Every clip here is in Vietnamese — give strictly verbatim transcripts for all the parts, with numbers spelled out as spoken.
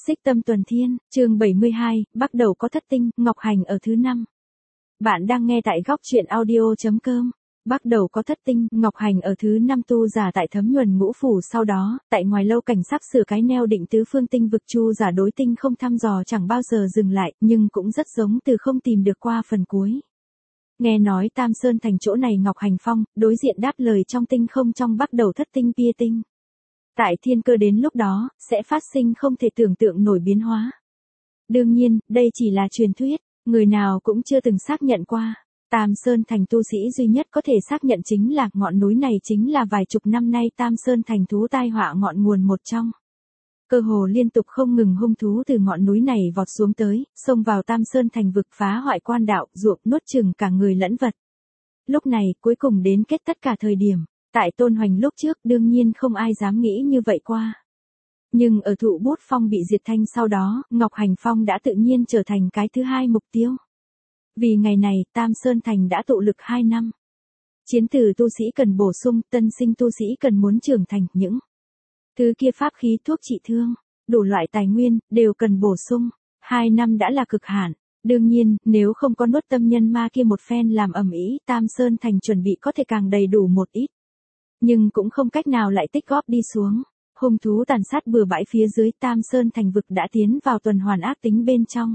Xích Tâm Tuần Thiên, chương bảy mươi hai, bắt đầu có thất tinh, Ngọc Hành ở thứ năm. Bạn đang nghe tại góc truyện audio.com. Bắt đầu có thất tinh, Ngọc Hành ở thứ năm tu giả tại Thấm Nhuần Ngũ Phủ, sau đó, tại ngoài lâu cảnh sắp sửa cái neo định tứ phương tinh vực chu giả đối tinh không thăm dò chẳng bao giờ dừng lại, nhưng cũng rất giống từ không tìm được qua phần cuối. Nghe nói Tam Sơn thành chỗ này Ngọc Hành phong, đối diện đáp lời trong tinh không trong bắt đầu thất tinh pia tinh. Tại thiên cơ đến lúc đó, sẽ phát sinh không thể tưởng tượng nổi biến hóa. Đương nhiên, đây chỉ là truyền thuyết, người nào cũng chưa từng xác nhận qua. Tam Sơn thành tu sĩ duy nhất có thể xác nhận chính là ngọn núi này chính là vài chục năm nay Tam Sơn thành thú tai họa ngọn nguồn một trong. Cơ hồ liên tục không ngừng hung thú từ ngọn núi này vọt xuống tới, xông vào Tam Sơn thành vực phá hoại quan đạo, ruộng nuốt chừng cả người lẫn vật. Lúc này, cuối cùng đến kết tất cả thời điểm. Tại Tôn Hoành lúc trước đương nhiên không ai dám nghĩ như vậy qua. Nhưng ở Thụ Bút Phong bị diệt thanh sau đó, Ngọc Hành Phong đã tự nhiên trở thành cái thứ hai mục tiêu. Vì ngày này, Tam Sơn Thành đã tụ lực hai năm. Chiến tử tu sĩ cần bổ sung, tân sinh tu sĩ cần muốn trưởng thành, những thứ kia pháp khí thuốc trị thương, đủ loại tài nguyên, đều cần bổ sung. Hai năm đã là cực hạn. Đương nhiên, nếu không có nuốt tâm nhân ma kia một phen làm ầm ĩ, Tam Sơn Thành chuẩn bị có thể càng đầy đủ một ít. Nhưng cũng không cách nào lại tích góp đi xuống. Hung thú tàn sát bừa bãi phía dưới Tam Sơn thành vực đã tiến vào tuần hoàn ác tính bên trong.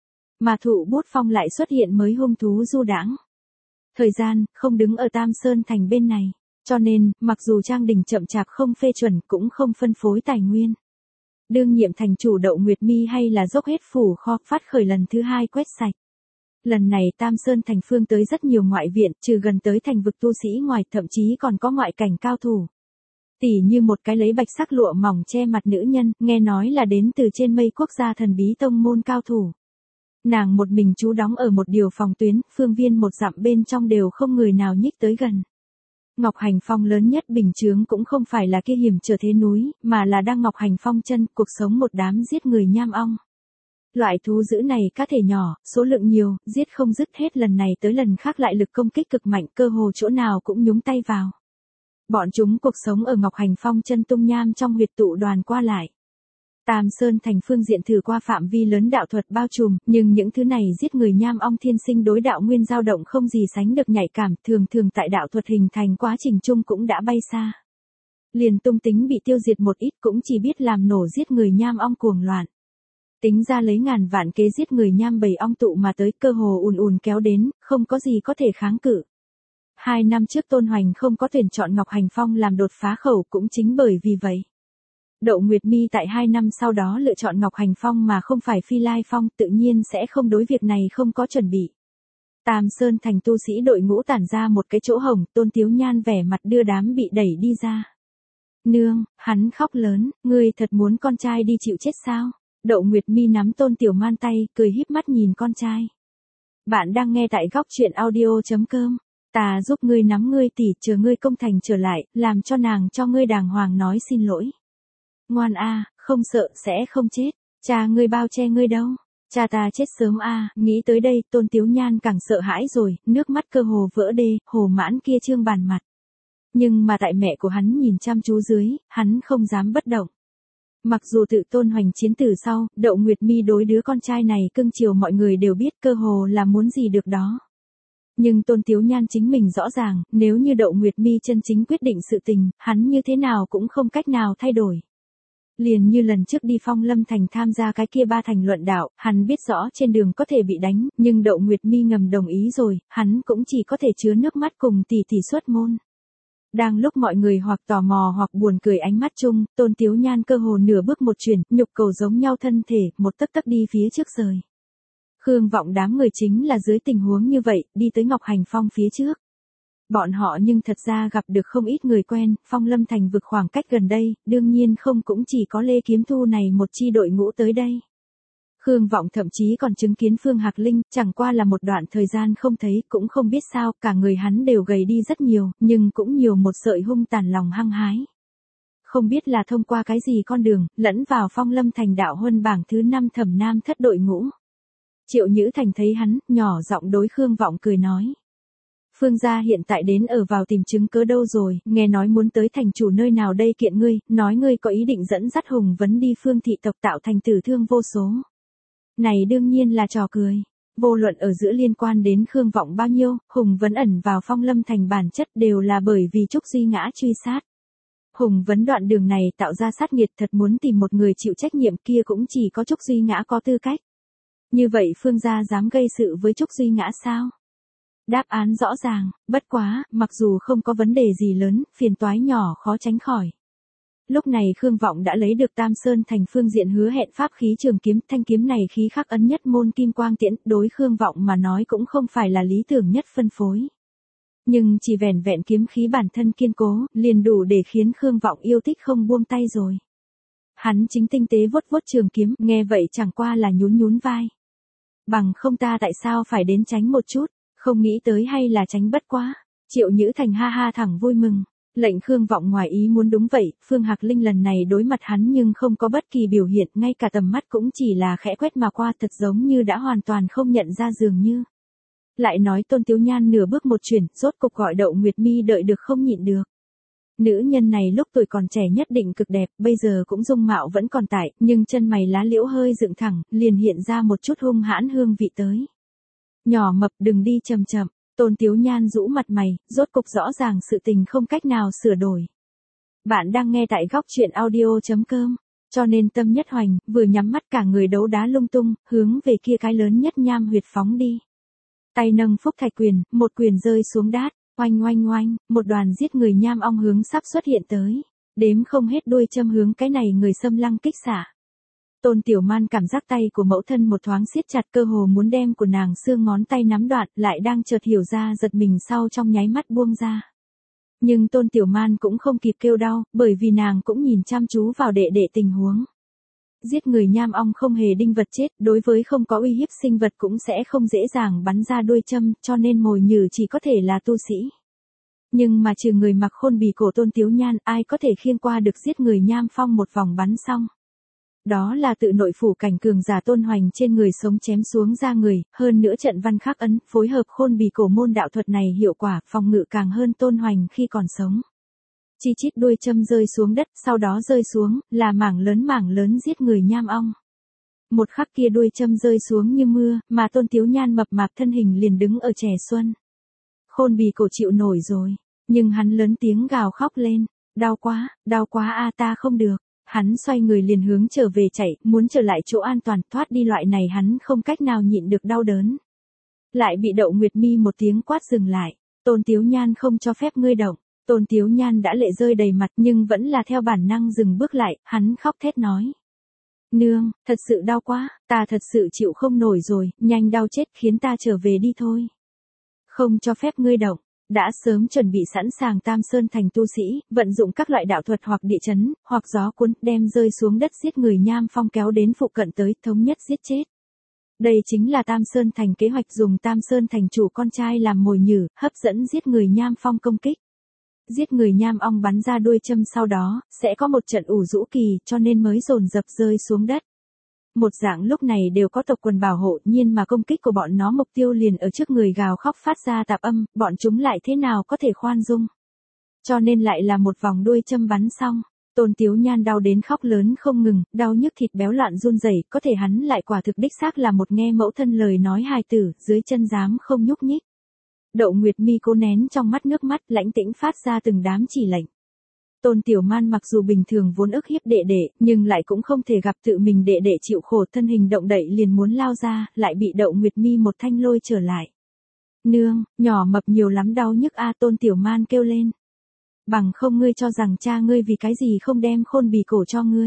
Mà Thụ Bút Phong lại xuất hiện mới hung thú du đãng. Thời gian, không đứng ở Tam Sơn thành bên này. Cho nên, mặc dù Trang Đình chậm chạp không phê chuẩn cũng không phân phối tài nguyên. Đương nhiệm thành chủ Đậu Nguyệt Mi hay là dốc hết phủ kho phát khởi lần thứ hai quét sạch. Lần này Tam Sơn thành phương tới rất nhiều ngoại viện, trừ gần tới thành vực tu sĩ ngoài, thậm chí còn có ngoại cảnh cao thủ. Tỉ như một cái lấy bạch sắc lụa mỏng che mặt nữ nhân, nghe nói là đến từ trên mây quốc gia thần bí tông môn cao thủ. Nàng một mình trú đóng ở một điều phòng tuyến, phương viên một dặm bên trong đều không người nào nhích tới gần. Ngọc Hành Phong lớn nhất bình chướng cũng không phải là kia hiểm trở thế núi, mà là đang Ngọc Hành Phong chân, cuộc sống một đám giết người nham ong. Loại thú dữ này cá thể nhỏ, số lượng nhiều, giết không dứt hết lần này tới lần khác lại lực công kích cực mạnh, cơ hồ chỗ nào cũng nhúng tay vào. Bọn chúng cuộc sống ở Ngọc Hành Phong chân tung nham trong huyệt tụ đoàn qua lại. Tam Sơn thành phương diện thử qua phạm vi lớn đạo thuật bao trùm, nhưng những thứ này giết người nham ong thiên sinh đối đạo nguyên dao động không gì sánh được nhạy cảm, thường thường tại đạo thuật hình thành quá trình chung cũng đã bay xa. Liền tung tính bị tiêu diệt một ít cũng chỉ biết làm nổ giết người nham ong cuồng loạn. Tính ra lấy ngàn vạn kế giết người nham bầy ong tụ mà tới, cơ hồ ùn ùn kéo đến, không có gì có thể kháng cự. Hai năm trước Tôn Hoành không có tuyển chọn Ngọc Hành Phong làm đột phá khẩu cũng chính bởi vì vậy. Đậu Nguyệt Mi tại hai năm sau đó lựa chọn Ngọc Hành Phong mà không phải Phi Lai Phong, tự nhiên sẽ không đối việc này không có chuẩn bị. Tam Sơn thành tu sĩ đội ngũ tản ra một cái chỗ hổng, Tôn Tiếu Nhan vẻ mặt đưa đám bị đẩy đi ra. Nương, hắn khóc lớn, ngươi thật muốn con trai đi chịu chết sao? Đậu Nguyệt Mi nắm Tôn Tiểu Man tay, cười híp mắt nhìn con trai. Bạn đang nghe tại góc truyện audio.com. Ta giúp ngươi nắm ngươi tỉ, chờ ngươi công thành trở lại, làm cho nàng cho ngươi đàng hoàng nói xin lỗi. Ngoan a, không sợ sẽ không chết, cha ngươi bao che ngươi đâu, cha ta chết sớm a. Nghĩ tới đây, Tôn Tiếu Nhan càng sợ hãi rồi, nước mắt cơ hồ vỡ đê, Hồ Mãn kia trương bàn mặt. Nhưng mà tại mẹ của hắn nhìn chăm chú dưới, hắn không dám bất động. Mặc dù tự Tôn Hoành chiến tử sau, Đậu Nguyệt Mi đối đứa con trai này cưng chiều mọi người đều biết, cơ hồ là muốn gì được đó. Nhưng Tôn Tiếu Nhan chính mình rõ ràng, nếu như Đậu Nguyệt Mi chân chính quyết định sự tình, hắn như thế nào cũng không cách nào thay đổi. Liền như lần trước đi Phong Lâm thành tham gia cái kia ba thành luận đạo, hắn biết rõ trên đường có thể bị đánh, nhưng Đậu Nguyệt Mi ngầm đồng ý rồi, hắn cũng chỉ có thể chứa nước mắt cùng tỷ tỷ xuất môn. Đang lúc mọi người hoặc tò mò hoặc buồn cười ánh mắt chung, Tôn Tiếu Nhan cơ hồ nửa bước một chuyển, nhục cầu giống nhau thân thể, một tấc tấc đi phía trước rời. Khương Vọng đám người chính là dưới tình huống như vậy, đi tới Ngọc Hành Phong phía trước. Bọn họ nhưng thật ra gặp được không ít người quen, Phong Lâm thành vực khoảng cách gần đây, đương nhiên không cũng chỉ có Lê Kiếm Thu này một chi đội ngũ tới đây. Khương Vọng thậm chí còn chứng kiến Phương Hạc Linh, chẳng qua là một đoạn thời gian không thấy, cũng không biết sao, cả người hắn đều gầy đi rất nhiều, nhưng cũng nhiều một sợi hung tàn lòng hăng hái. Không biết là thông qua cái gì con đường, lẫn vào Phong Lâm thành đạo huân bảng thứ năm Thẩm Nam thất đội ngũ. Triệu Nhữ Thành thấy hắn, nhỏ giọng đối Khương Vọng cười nói. Phương gia hiện tại đến ở vào tìm chứng cớ đâu rồi, nghe nói muốn tới thành chủ nơi nào đây kiện ngươi, nói ngươi có ý định dẫn dắt Hùng Vấn đi Phương thị tộc tạo thành tử thương vô số. Này đương nhiên là trò cười. Vô luận ở giữa liên quan đến Khương Vọng bao nhiêu, Hùng Vấn ẩn vào Phong Lâm thành bản chất đều là bởi vì Trúc Duy Ngã truy sát. Hùng Vấn đoạn đường này tạo ra sát nghiệt thật muốn tìm một người chịu trách nhiệm kia cũng chỉ có Trúc Duy Ngã có tư cách. Như vậy Phương gia dám gây sự với Trúc Duy Ngã sao? Đáp án rõ ràng, bất quá, mặc dù không có vấn đề gì lớn, phiền toái nhỏ khó tránh khỏi. Lúc này Khương Vọng đã lấy được Tam Sơn thành phương diện hứa hẹn pháp khí trường kiếm, thanh kiếm này khí khắc ấn nhất môn kim quang tiễn, đối Khương Vọng mà nói cũng không phải là lý tưởng nhất phân phối. Nhưng chỉ vẻn vẹn kiếm khí bản thân kiên cố, liền đủ để khiến Khương Vọng yêu thích không buông tay rồi. Hắn chính tinh tế vuốt vuốt trường kiếm, nghe vậy chẳng qua là nhún nhún vai. Bằng không ta tại sao phải đến tránh một chút, không nghĩ tới hay là tránh bất quá. Triệu Nhữ Thành ha ha thẳng vui mừng. Lệnh Khương Vọng ngoài ý muốn đúng vậy, Phương Hạc Linh lần này đối mặt hắn nhưng không có bất kỳ biểu hiện, ngay cả tầm mắt cũng chỉ là khẽ quét mà qua, thật giống như đã hoàn toàn không nhận ra dường như. Lại nói Tôn Tiếu Nhan nửa bước một chuyển, rốt cục gọi Đậu Nguyệt Mi đợi được không nhịn được. Nữ nhân này lúc tuổi còn trẻ nhất định cực đẹp, bây giờ cũng dung mạo vẫn còn tại, nhưng chân mày lá liễu hơi dựng thẳng, liền hiện ra một chút hung hãn hương vị tới. Nhỏ mập đừng đi chậm chậm. Tôn Tiếu Nhan rũ mặt mày, rốt cục rõ ràng sự tình không cách nào sửa đổi. Bạn đang nghe tại góc truyện audio chấm com, cho nên tâm nhất hoành, vừa nhắm mắt cả người đấu đá lung tung, hướng về kia cái lớn nhất nham huyệt phóng đi. Tay nâng phúc thạch quyền, một quyền rơi xuống đát, oanh oanh oanh, một đoàn giết người nham ong hướng sắp xuất hiện tới. Đếm không hết đuôi châm hướng cái này người xâm lăng kích xả. Tôn Tiểu Man cảm giác tay của mẫu thân một thoáng siết chặt, cơ hồ muốn đem của nàng xương ngón tay nắm đoạn, lại đang chợt hiểu ra giật mình sau trong nháy mắt buông ra. Nhưng Tôn Tiểu Man cũng không kịp kêu đau, bởi vì nàng cũng nhìn chăm chú vào đệ đệ tình huống. Giết người nham ong không hề đinh vật chết, đối với không có uy hiếp sinh vật cũng sẽ không dễ dàng bắn ra đuôi châm, cho nên mồi nhử chỉ có thể là tu sĩ. Nhưng mà trừ người mặc khôn bì cổ Tôn Tiếu Nhan, ai có thể khiêng qua được giết người nham phong một vòng bắn xong. Đó là tự nội phủ cảnh cường giả Tôn Hoành trên người sống chém xuống ra người, hơn nữa trận văn khắc ấn, phối hợp khôn bì cổ môn đạo thuật này hiệu quả, phòng ngự càng hơn Tôn Hoành khi còn sống. Chi chít đuôi châm rơi xuống đất, sau đó rơi xuống, là mảng lớn mảng lớn giết người nham ong. Một khắc kia đuôi châm rơi xuống như mưa, mà Tôn Tiếu Nhan mập mạp thân hình liền đứng ở trẻ xuân. Khôn bì cổ chịu nổi rồi, nhưng hắn lớn tiếng gào khóc lên, đau quá, đau quá a ta không được. Hắn xoay người liền hướng trở về chạy, muốn trở lại chỗ an toàn, thoát đi loại này hắn không cách nào nhịn được đau đớn. Lại bị Đậu Nguyệt Mi một tiếng quát dừng lại, Tôn Tiếu Nhan không cho phép ngươi động. Tôn Tiếu Nhan đã lệ rơi đầy mặt nhưng vẫn là theo bản năng dừng bước lại, hắn khóc thét nói. Nương, thật sự đau quá, ta thật sự chịu không nổi rồi, nhanh đau chết khiến ta trở về đi thôi. Không cho phép ngươi động. Đã sớm chuẩn bị sẵn sàng Tam Sơn thành tu sĩ, vận dụng các loại đạo thuật hoặc địa chấn, hoặc gió cuốn, đem rơi xuống đất giết người nham phong kéo đến phụ cận tới, thống nhất giết chết. Đây chính là Tam Sơn thành kế hoạch dùng Tam Sơn thành chủ con trai làm mồi nhử, hấp dẫn giết người nham phong công kích. Giết người nham ong bắn ra đuôi châm sau đó, sẽ có một trận ủ rũ kỳ, cho nên mới dồn dập rơi xuống đất. Một dạng lúc này đều có tộc quần bảo hộ, nhiên mà công kích của bọn nó mục tiêu liền ở trước người gào khóc phát ra tạp âm, bọn chúng lại thế nào có thể khoan dung. Cho nên lại là một vòng đuôi châm bắn xong, Tôn Tiếu Nhan đau đến khóc lớn không ngừng, đau nhức thịt béo loạn run rẩy, có thể hắn lại quả thực đích xác là một nghe mẫu thân lời nói hài tử, dưới chân dám không nhúc nhích. Đậu Nguyệt Mi cố nén trong mắt nước mắt, lãnh tĩnh phát ra từng đám chỉ lệnh. Tôn Tiểu Man mặc dù bình thường vốn ức hiếp đệ đệ, nhưng lại cũng không thể gặp tự mình đệ đệ chịu khổ, thân hình động đậy liền muốn lao ra, lại bị Đậu Nguyệt Mi một thanh lôi trở lại. Nương, nhỏ mập nhiều lắm đau nhức a, Tôn Tiểu Man kêu lên. Bằng không ngươi cho rằng cha ngươi vì cái gì không đem khôn bì cổ cho ngươi.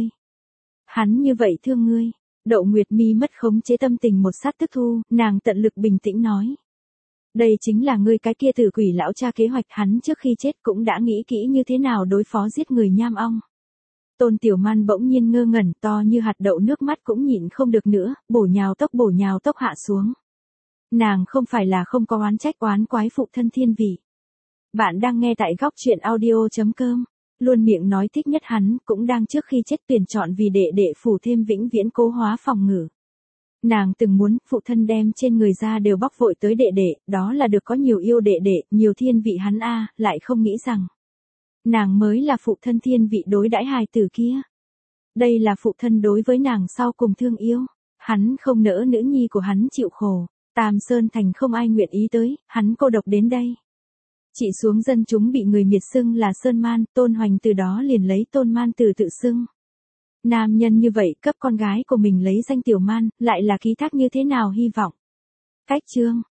Hắn như vậy thương ngươi. Đậu Nguyệt Mi mất khống chế tâm tình một sát tức thu, nàng tận lực bình tĩnh nói. Đây chính là ngươi cái kia tử quỷ lão cha kế hoạch, hắn trước khi chết cũng đã nghĩ kỹ như thế nào đối phó giết người nham ong. Tôn Tiểu Man bỗng nhiên ngơ ngẩn, to như hạt đậu nước mắt cũng nhịn không được nữa, bổ nhào tốc bổ nhào tốc hạ xuống. Nàng không phải là không có oán trách oán quái phụ thân thiên vị. Bạn đang nghe tại góc truyện audio chấm com, luôn miệng nói thích nhất hắn, cũng đang trước khi chết tuyển chọn vì đệ đệ phủ thêm vĩnh viễn cố hóa phòng ngự. Nàng từng muốn phụ thân đem trên người ra đều bóc vội tới đệ đệ, đó là được có nhiều yêu đệ đệ, nhiều thiên vị hắn a, lại không nghĩ rằng nàng mới là phụ thân thiên vị đối đãi hài tử kia. Đây là phụ thân đối với nàng sau cùng thương yêu, hắn không nỡ nữ nhi của hắn chịu khổ, Tam Sơn Thành không ai nguyện ý tới, hắn cô độc đến đây. Chỉ xuống dân chúng bị người miệt xưng là Sơn Man, Tôn Hoành từ đó liền lấy Tôn Man từ tự xưng. Nam nhân như vậy cấp con gái của mình lấy danh Tiểu Man, lại là ký thác như thế nào hy vọng. Cách chương